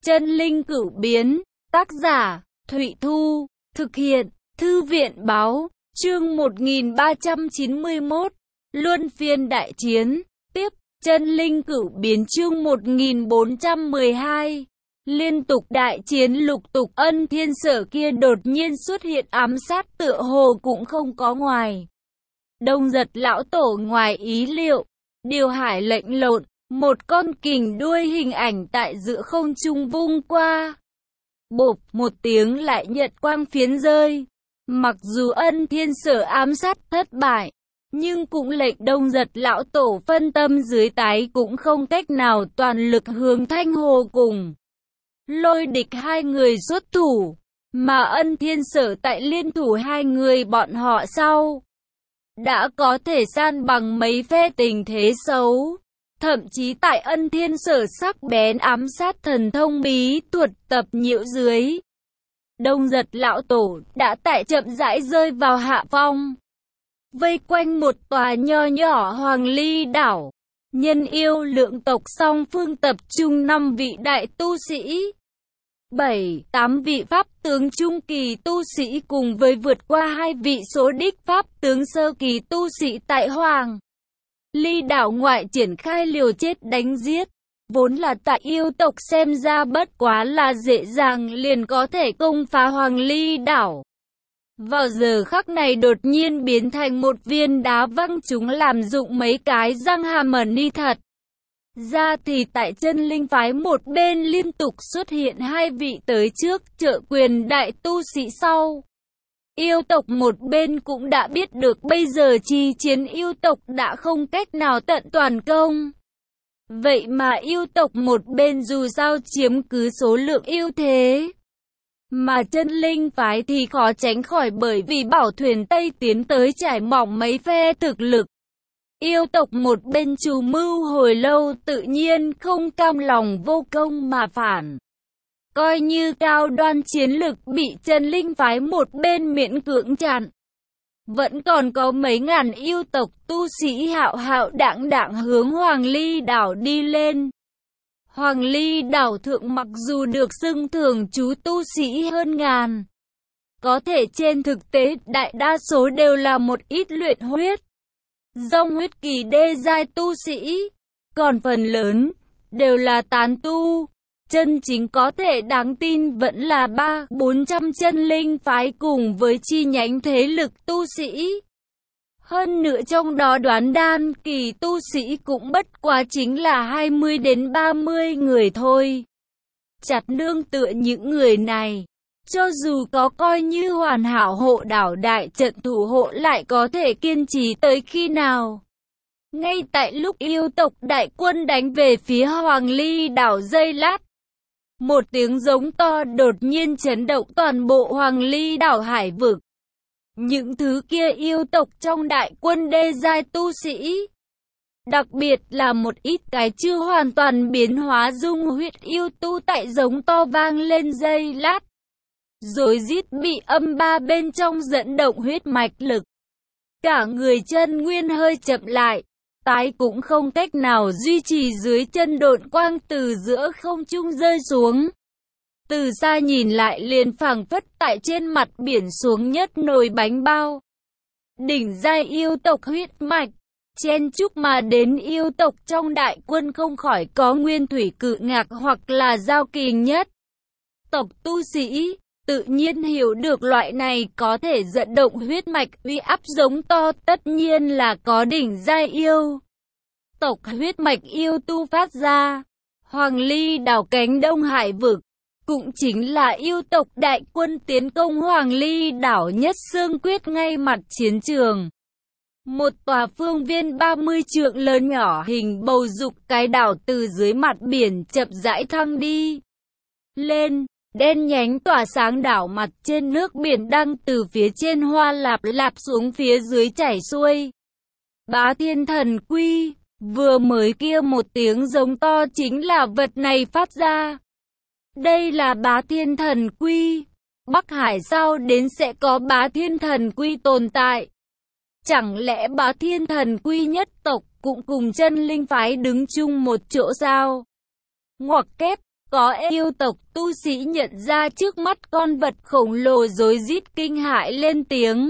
Chân linh cửu biến, tác giả, Thụy Thu, thực hiện, Thư viện Báo, chương 1391, Luân phiên đại chiến, tiếp, chân linh cửu biến chương 1412. Liên tục đại chiến lục tục, Ân Thiên Sở kia đột nhiên xuất hiện ám sát tựa hồ cũng không có ngoài. Đông Giật lão tổ ngoài ý liệu, điều hải lệnh lộn, một con kình đuôi hình ảnh tại giữa không trung vung qua. Bộp một tiếng lại nhật quang phiến rơi. Mặc dù Ân Thiên Sở ám sát thất bại, nhưng cũng lệnh Đông Giật lão tổ phân tâm dưới tái cũng không cách nào toàn lực hướng Thanh Hồ cùng Lôi Địch hai người xuất thủ, mà Ân Thiên Sở tại liên thủ hai người bọn họ sau đã có thể san bằng mấy phe tình thế xấu. Thậm chí tại Ân Thiên Sở sắc bén ám sát thần thông bí thuật tập nhiễu dưới, Đông Giật lão tổ đã tại chậm rãi rơi vào hạ phong. Vây quanh một tòa nho nhỏ Hoàng Ly đảo, nhân yêu lượng tộc song phương tập trung 5 vị đại tu sĩ, 7-8 vị pháp tướng trung kỳ tu sĩ cùng với vượt qua 2 vị số đích pháp tướng sơ kỳ tu sĩ tại Hoàng Ly đảo ngoại triển khai liều chết đánh giết. Vốn là tại yêu tộc xem ra bất quá là dễ dàng liền có thể công phá Hoàng Ly đảo. Vào giờ khắc này đột nhiên biến thành một viên đá văng chúng làm dụng mấy cái răng hàm ẩn ni thật. Ra thì tại chân linh phái một bên liên tục xuất hiện 2 vị tới trước trợ quyền đại tu sĩ sau. Yêu tộc một bên cũng đã biết được bây giờ chi chiến yêu tộc đã không cách nào tận toàn công. Vậy mà yêu tộc một bên dù sao chiếm cứ số lượng ưu thế, mà chân linh phái thì khó tránh khỏi bởi vì bảo thuyền Tây tiến tới trải mỏng mấy phe thực lực. Yêu tộc một bên chủ mưu hồi lâu tự nhiên không cam lòng vô công mà phản. Coi như cao đoan chiến lực bị chân linh phái một bên miễn cưỡng chặn. Vẫn còn có mấy ngàn yêu tộc tu sĩ hạo hạo đãng đãng hướng Hoàng Ly đảo đi lên. Hoàng Ly đảo thượng mặc dù được xưng thường trú tu sĩ hơn ngàn, có thể trên thực tế đại đa số đều là một ít luyện huyết, dòng huyết kỳ đê giai tu sĩ, còn phần lớn đều là tán tu. Chân chính có thể đáng tin vẫn là 300-400 chân linh phái cùng với chi nhánh thế lực tu sĩ. Hơn nữa trong đó đoán đan kỳ tu sĩ cũng bất quá chính là 20 đến 30 người thôi. Chặt nương tựa những người này, cho dù có coi như hoàn hảo hộ đảo đại trận thủ hộ lại có thể kiên trì tới khi nào. Ngay tại lúc yêu tộc đại quân đánh về phía Hoàng Ly đảo giây lát, một tiếng giống to đột nhiên chấn động toàn bộ Hoàng Ly đảo hải vực. Những thứ kia yêu tộc trong đại quân đê giai tu sĩ, đặc biệt là một ít cái chưa hoàn toàn biến hóa dung huyết yêu tu tại giống to vang lên giây lát, rồi rít bị âm ba bên trong dẫn động huyết mạch lực. Cả người chân nguyên hơi chậm lại, tái cũng không cách nào duy trì dưới chân độn quang từ giữa không trung rơi xuống. Từ xa nhìn lại liền phảng phất tại trên mặt biển xuống nhất nồi bánh bao. Đỉnh giai yêu tộc huyết mạch, chen chúc mà đến yêu tộc trong đại quân không khỏi có nguyên thủy cự ngạc hoặc là giao kỳ nhất. Tộc tu sĩ tự nhiên hiểu được loại này có thể dẫn động huyết mạch uy áp giống to tất nhiên là có đỉnh giai yêu tộc huyết mạch yêu tu phát ra. Hoàng Ly đảo cánh Đông Hải vực cũng chính là yêu tộc đại quân tiến công Hoàng Ly đảo nhất xương quyết ngay mặt chiến trường. Một tòa phương viên 30 trượng lớn nhỏ hình bầu dục cái đảo từ dưới mặt biển chậm rãi thăng đi lên. Đen nhánh tỏa sáng đảo mặt trên nước biển đang từ phía trên hoa lạp lạp xuống phía dưới chảy xuôi. Bá Thiên Thần Quy, vừa mới kia một tiếng giống to chính là vật này phát ra. Đây là Bá Thiên Thần Quy. Bắc Hải sao đến sẽ có Bá Thiên Thần Quy tồn tại? Chẳng lẽ Bá Thiên Thần Quy nhất tộc cũng cùng chân linh phái đứng chung một chỗ sao? Ngoặc kép. Có yêu tộc tu sĩ nhận ra trước mắt con vật khổng lồ rối rít kinh hãi lên tiếng.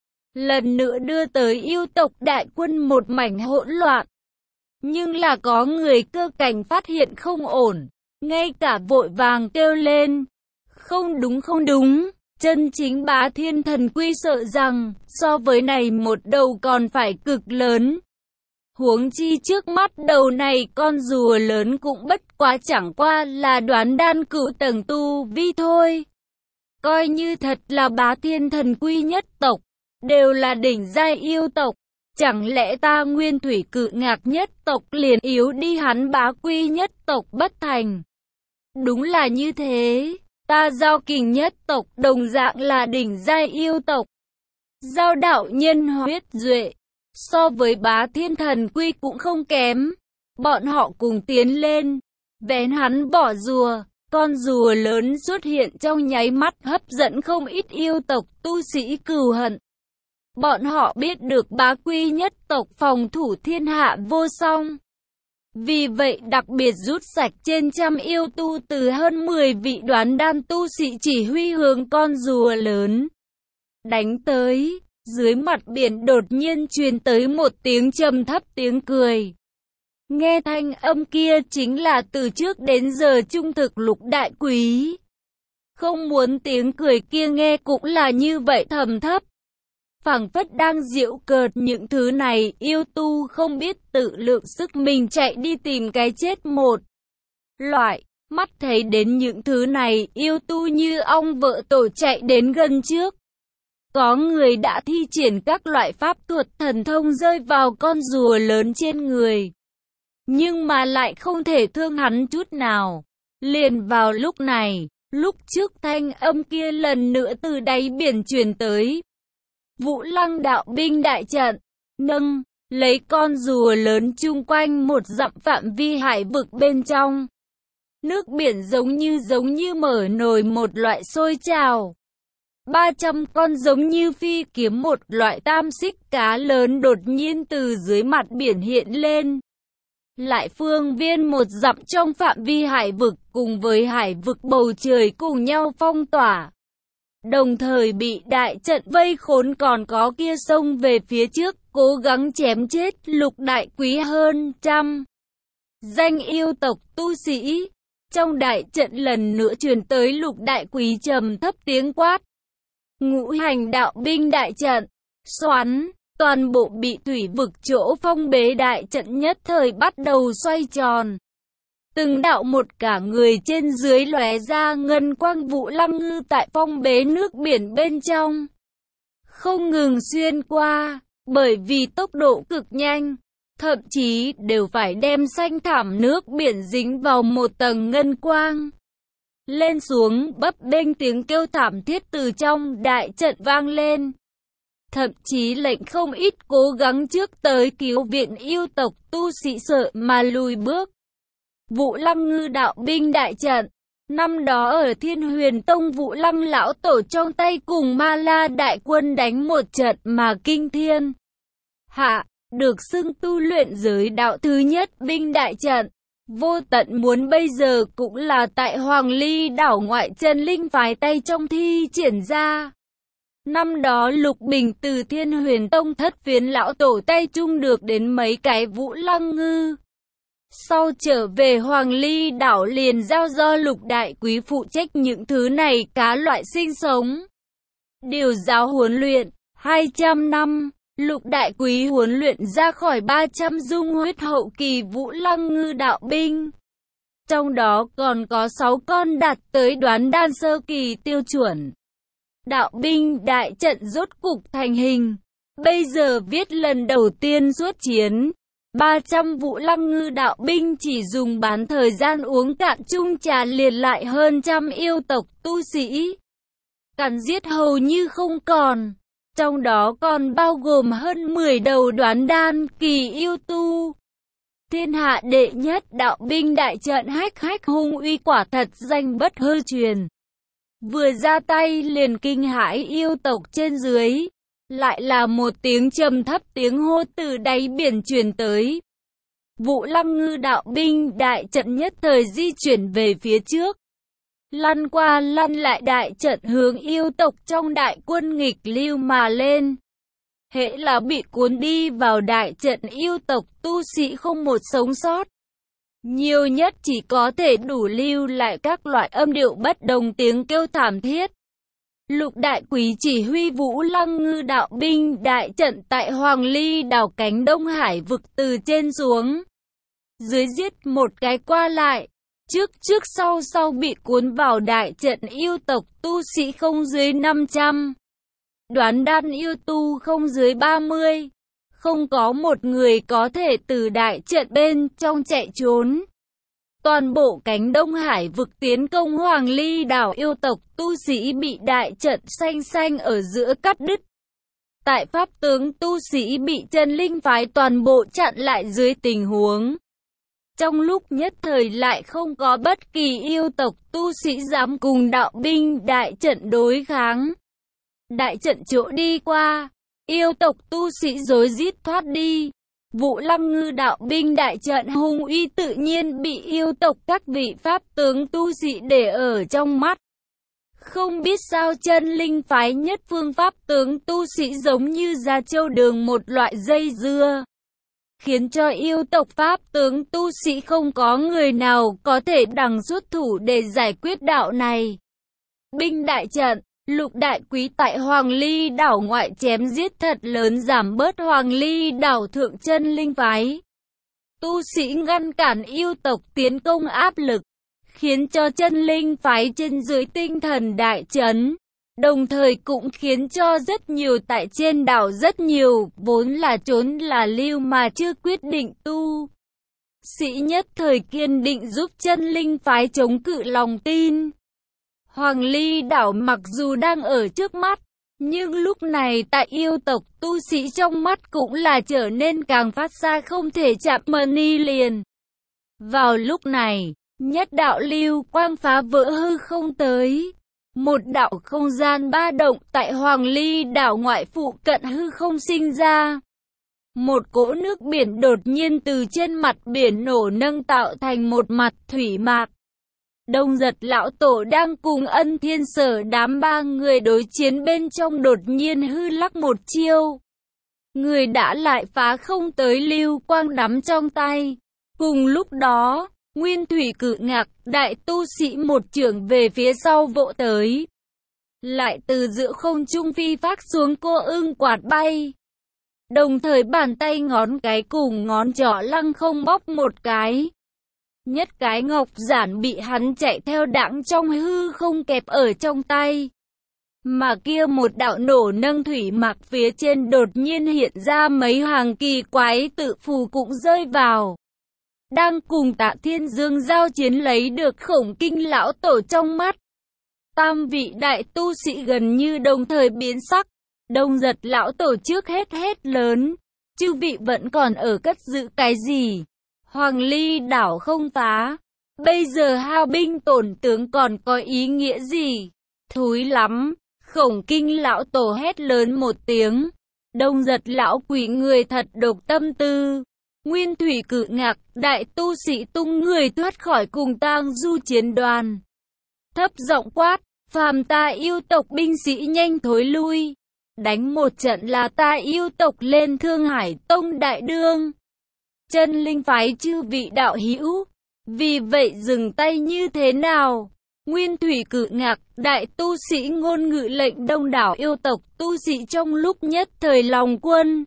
Lần nữa đưa tới yêu tộc đại quân một mảnh hỗn loạn. Nhưng là có người cơ cảnh phát hiện không ổn, ngay cả vội vàng kêu lên. Không đúng không đúng, chân chính Bá Thiên Thần Quy sợ rằng, so với này một đầu còn phải cực lớn. Huống chi trước mắt đầu này con rùa lớn cũng bất quá chẳng qua là đoán đan cửu tầng tu vi thôi. Coi như thật là Bá Thiên Thần Quy nhất tộc, đều là đỉnh giai yêu tộc. Chẳng lẽ ta Nguyên Thủy Cự Ngạc nhất tộc liền yếu đi hắn Bá Quy nhất tộc bất thành? Đúng là như thế, ta Giao Kình nhất tộc đồng dạng là đỉnh giai yêu tộc. Giao đạo nhân huyết duệ, so với Bá Thiên Thần Quy cũng không kém. Bọn họ cùng tiến lên, vén hắn bỏ rùa. Con rùa lớn xuất hiện trong nháy mắt hấp dẫn không ít yêu tộc tu sĩ cừu hận. Bọn họ biết được Bá Quy nhất tộc phòng thủ thiên hạ vô song. Vì vậy đặc biệt rút sạch trên trăm yêu tu từ hơn 10 vị đoán đan tu sĩ chỉ huy hướng con rùa lớn. Đánh tới, dưới mặt biển đột nhiên truyền tới một tiếng trầm thấp tiếng cười. Nghe thanh âm kia chính là từ trước đến giờ trung thực Lục Đại Quý. Không muốn tiếng cười kia nghe cũng là như vậy thầm thấp. Phảng phất đang giễu cợt những thứ này, yêu tu không biết tự lượng sức mình chạy đi tìm cái chết một loại. Mắt thấy đến những thứ này, yêu tu như ong vỡ tổ chạy đến gần trước. Có người đã thi triển các loại pháp thuật thần thông rơi vào con rùa lớn trên người. Nhưng mà lại không thể thương hắn chút nào. Liền vào lúc này, lúc trước thanh âm kia lần nữa từ đáy biển truyền tới. Vũ Lăng đạo binh đại trận, nâng, lấy con rùa lớn chung quanh một dặm phạm vi hải vực bên trong. Nước biển giống như mở nồi một loại sôi trào. 300 con giống như phi kiếm một loại tam xích cá lớn đột nhiên từ dưới mặt biển hiện lên. Lại phương viên một dặm trong phạm vi hải vực cùng với hải vực bầu trời cùng nhau phong tỏa. Đồng thời bị đại trận vây khốn còn có kia xông về phía trước, cố gắng chém chết Lục Đại Quý hơn trăm danh yêu tộc tu sĩ. Trong đại trận lần nữa truyền tới Lục Đại Quý trầm thấp tiếng quát. Ngũ hành đạo binh đại trận, xoắn, toàn bộ bị thủy vực chỗ phong bế đại trận nhất thời bắt đầu xoay tròn. Từng đạo một cả người trên dưới lóe ra ngân quang. Vũ Lăng Ngư tại phong bế nước biển bên trong không ngừng xuyên qua, bởi vì tốc độ cực nhanh, thậm chí đều phải đem xanh thảm nước biển dính vào một tầng ngân quang. Lên xuống bấp bênh tiếng kêu thảm thiết từ trong đại trận vang lên. Thậm chí lệnh không ít cố gắng trước tới cứu viện yêu tộc tu sĩ sợ mà lùi bước. Vũ Lăng Ngư đạo binh đại trận, năm đó ở Thiên Huyền Tông Vũ Lăng lão tổ trong tay cùng Ma La đại quân đánh một trận mà kinh thiên hạ, được xưng tu luyện giới đạo thứ nhất binh đại trận. Vô Tận muốn bây giờ cũng là tại Hoàng Ly đảo ngoại chân linh phái tay trong thi triển ra. Năm đó Lục Bình từ Thiên Huyền Tông thất phiến lão tổ tay chung được đến mấy cái Vũ Lăng Ngư. Sau trở về Hoàng Ly đảo liền giao do Lục Đại Quý phụ trách những thứ này cá loại sinh sống. Điều giáo huấn luyện, 200 năm, Lục Đại Quý huấn luyện ra khỏi 300 dung huyết hậu kỳ Vũ Lăng Ngư đạo binh. Trong đó còn có 6 con đạt tới đoán đan sơ kỳ tiêu chuẩn. Đạo binh đại trận rốt cục thành hình. Bây giờ viết lần đầu tiên xuất chiến. 300 Vũ Lăng Ngư đạo binh chỉ dùng bán thời gian uống cạn chung trà liền lại hơn trăm yêu tộc tu sĩ. Càn giết hầu như không còn. Trong đó còn bao gồm hơn 10 đầu đoán đan kỳ yêu tu. Thiên hạ đệ nhất đạo binh đại trận hách hung uy quả thật danh bất hư truyền. Vừa ra tay liền kinh hãi yêu tộc trên dưới. Lại là một tiếng trầm thấp tiếng hô từ đáy biển truyền tới. Vũ Lăng Ngư đạo binh đại trận nhất thời di chuyển về phía trước. Lăn qua lăn lại đại trận hướng yêu tộc trong đại quân nghịch lưu mà lên. Hễ là bị cuốn đi vào đại trận yêu tộc tu sĩ không một sống sót. Nhiều nhất chỉ có thể đủ lưu lại các loại âm điệu bất đồng tiếng kêu thảm thiết. Lục đại quý chỉ huy Vũ Lăng Ngư đạo binh đại trận tại Hoàng Ly đảo cánh Đông Hải vực từ trên xuống. Dưới giết một cái qua lại. Trước sau bị cuốn vào đại trận yêu tộc tu sĩ không dưới 500. Đoán đan yêu tu không dưới 30. Không có một người có thể từ đại trận bên trong chạy trốn. Toàn bộ cánh Đông Hải vực tiến công Hoàng Ly đảo yêu tộc tu sĩ bị đại trận xanh ở giữa cắt đứt. Tại pháp tướng tu sĩ bị chân linh phái toàn bộ chặn lại dưới tình huống. Trong lúc nhất thời lại không có bất kỳ yêu tộc tu sĩ dám cùng đạo binh đại trận đối kháng. Đại trận chỗ đi qua, yêu tộc tu sĩ rối rít thoát đi. Vũ Lăng Ngư đạo binh đại trận hung uy tự nhiên bị yêu tộc các vị pháp tướng tu sĩ để ở trong mắt. Không biết sao chân linh phái nhất phương pháp tướng tu sĩ giống như ra châu đường một loại dây dưa. Khiến cho yêu tộc pháp tướng tu sĩ không có người nào có thể đằng xuất thủ để giải quyết đạo này. Binh đại trận, lục đại quý tại Hoàng Ly đảo ngoại chém giết thật lớn giảm bớt Hoàng Ly đảo thượng chân linh phái. Tu sĩ ngăn cản yêu tộc tiến công áp lực, khiến cho chân linh phái trên dưới tinh thần đại chấn. Đồng thời cũng khiến cho rất nhiều tại trên đảo rất nhiều, vốn là trốn là lưu mà chưa quyết định tu sĩ nhất thời kiên định giúp chân linh phái chống cự lòng tin. Hoàng Ly đảo mặc dù đang ở trước mắt, nhưng lúc này tại yêu tộc tu sĩ trong mắt cũng là trở nên càng phát ra không thể chạm mani liền. Vào lúc này, nhất đạo lưu quang phá vỡ hư không tới. Một đạo không gian ba động tại Hoàng Ly đảo ngoại phụ cận hư không sinh ra. Một cỗ nước biển đột nhiên từ trên mặt biển nổ nâng tạo thành một mặt thủy mạc. Đông Giật lão tổ đang cùng Ân Thiên Sở đám ba người đối chiến bên trong đột nhiên hư lắc một chiêu. Người đã lại phá không tới lưu quang nắm trong tay. Cùng lúc đó, Nguyên Thủy Cự Ngạc, đại tu sĩ một chưởng về phía sau vỗ tới. Lại từ giữa không trung phi phát xuống cô ưng quạt bay. Đồng thời bàn tay ngón cái cùng ngón trỏ lăng không bóp một cái. Nhất cái ngọc giản bị hắn chạy theo đãng trong hư không kẹp ở trong tay. Mà kia một đạo nổ nâng thủy mạc phía trên đột nhiên hiện ra mấy hàng kỳ quái tự phù cũng rơi vào. Đang cùng Tạ Thiên Dương giao chiến lấy được Khổng Kinh lão tổ trong mắt. Tam vị đại tu sĩ gần như đồng thời biến sắc. Đông Giật lão tổ trước hết lớn. Chư vị vẫn còn ở cất giữ cái gì? Hoàng Ly đảo không phá. Bây giờ hao binh tổn tướng còn có ý nghĩa gì? Thúi lắm. Khổng Kinh lão tổ hét lớn một tiếng. Đông Giật lão quỷ người thật độc tâm tư. Nguyên Thủy Cự Ngạc, đại tu sĩ tung người thoát khỏi cùng tang du chiến đoàn. Thấp giọng quát, phàm ta yêu tộc binh sĩ nhanh thối lui. Đánh một trận là ta yêu tộc lên Thương Hải Tông đại đương. Chân linh phái chư vị đạo hữu, vì vậy dừng tay như thế nào? Nguyên Thủy Cự Ngạc, đại tu sĩ ngôn ngữ lệnh đông đảo yêu tộc tu sĩ trong lúc nhất thời lòng quân.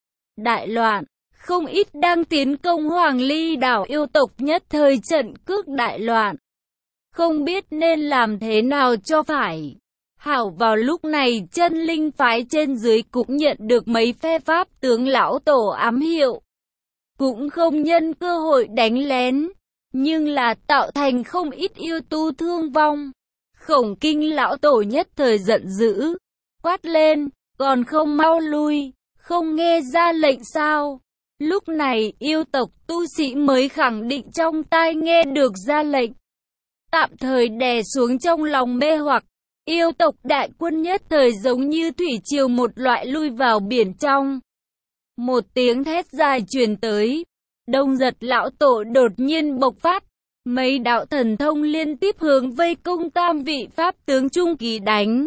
Đại loạn. Không ít đang tiến công Hoàng Ly đảo yêu tộc nhất thời trận cước đại loạn. Không biết nên làm thế nào cho phải. Hảo vào lúc này chân linh phái trên dưới cũng nhận được mấy phe pháp tướng lão tổ ám hiệu. Cũng không nhân cơ hội đánh lén, nhưng là tạo thành không ít yêu tu thương vong. Khổng Kinh lão tổ nhất thời giận dữ, quát lên, còn không mau lui, không nghe ra lệnh sao? Lúc này yêu tộc tu sĩ mới khẳng định trong tai nghe được ra lệnh. Tạm thời đè xuống trong lòng mê hoặc, yêu tộc đại quân nhất thời giống như thủy triều một loại lui vào biển trong. Một tiếng thét dài truyền tới, Đông Giật lão tổ đột nhiên bộc phát, mấy đạo thần thông liên tiếp hướng vây công tam vị pháp tướng trung kỳ đánh.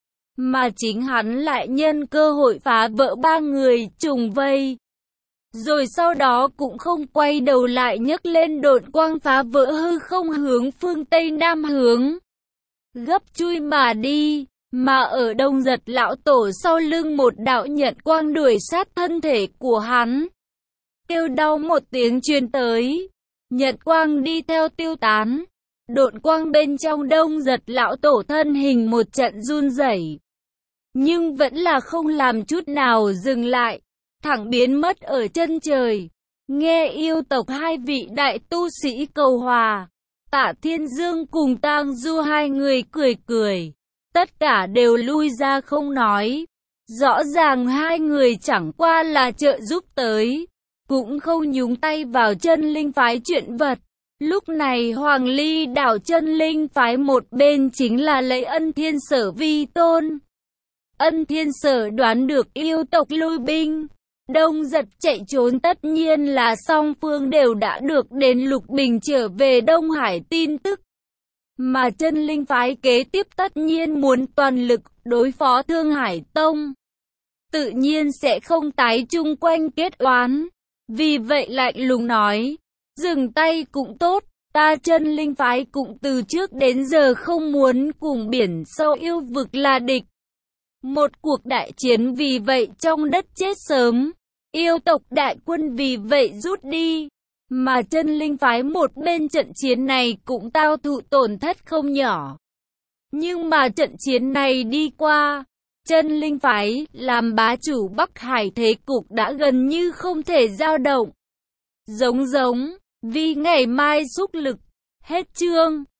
Mà chính hắn lại nhân cơ hội phá vỡ ba người trùng vây. Rồi sau đó cũng không quay đầu lại nhấc lên độn quang phá vỡ hư không hướng phương Tây Nam hướng. Gấp chui mà đi, mà ở Đông Giật lão tổ sau lưng một đạo nhận quang đuổi sát thân thể của hắn. Kêu đau một tiếng truyền tới, nhận quang đi theo tiêu tán. Độn quang bên trong Đông Giật lão tổ thân hình một trận run rẩy, nhưng vẫn là không làm chút nào dừng lại, thẳng biến mất ở chân trời. Nghe yêu tộc hai vị đại tu sĩ cầu hòa, Tạ Thiên Dương cùng Tang Du hai người cười cười, tất cả đều lui ra không nói. Rõ ràng hai người chẳng qua là trợ giúp tới, cũng không nhúng tay vào chân linh phái chuyện vật. Lúc này Hoàng Ly đảo chân linh phái một bên chính là lấy Ân Thiên Sở vi tôn. Ân Thiên Sở đoán được yêu tộc lui binh, Đông Giật chạy trốn, tất nhiên là song phương đều đã được đến Lục Bình trở về Đông Hải tin tức. Mà chân linh phái kế tiếp tất nhiên muốn toàn lực đối phó Thương Hải Tông, tự nhiên sẽ không tái chung quanh kết oán. Vì vậy lạnh lùng nói, dừng tay cũng tốt, ta chân linh phái cũng từ trước đến giờ không muốn cùng biển sâu yêu vực là địch. Một cuộc đại chiến vì vậy trong đất chết sớm, yêu tộc đại quân vì vậy rút đi, mà chân linh phái một bên trận chiến này cũng tao thụ tổn thất không nhỏ. Nhưng mà trận chiến này đi qua, chân linh phái làm bá chủ Bắc Hải thế cục đã gần như không thể dao động. Giống vì ngày mai xúc lực, hết chương.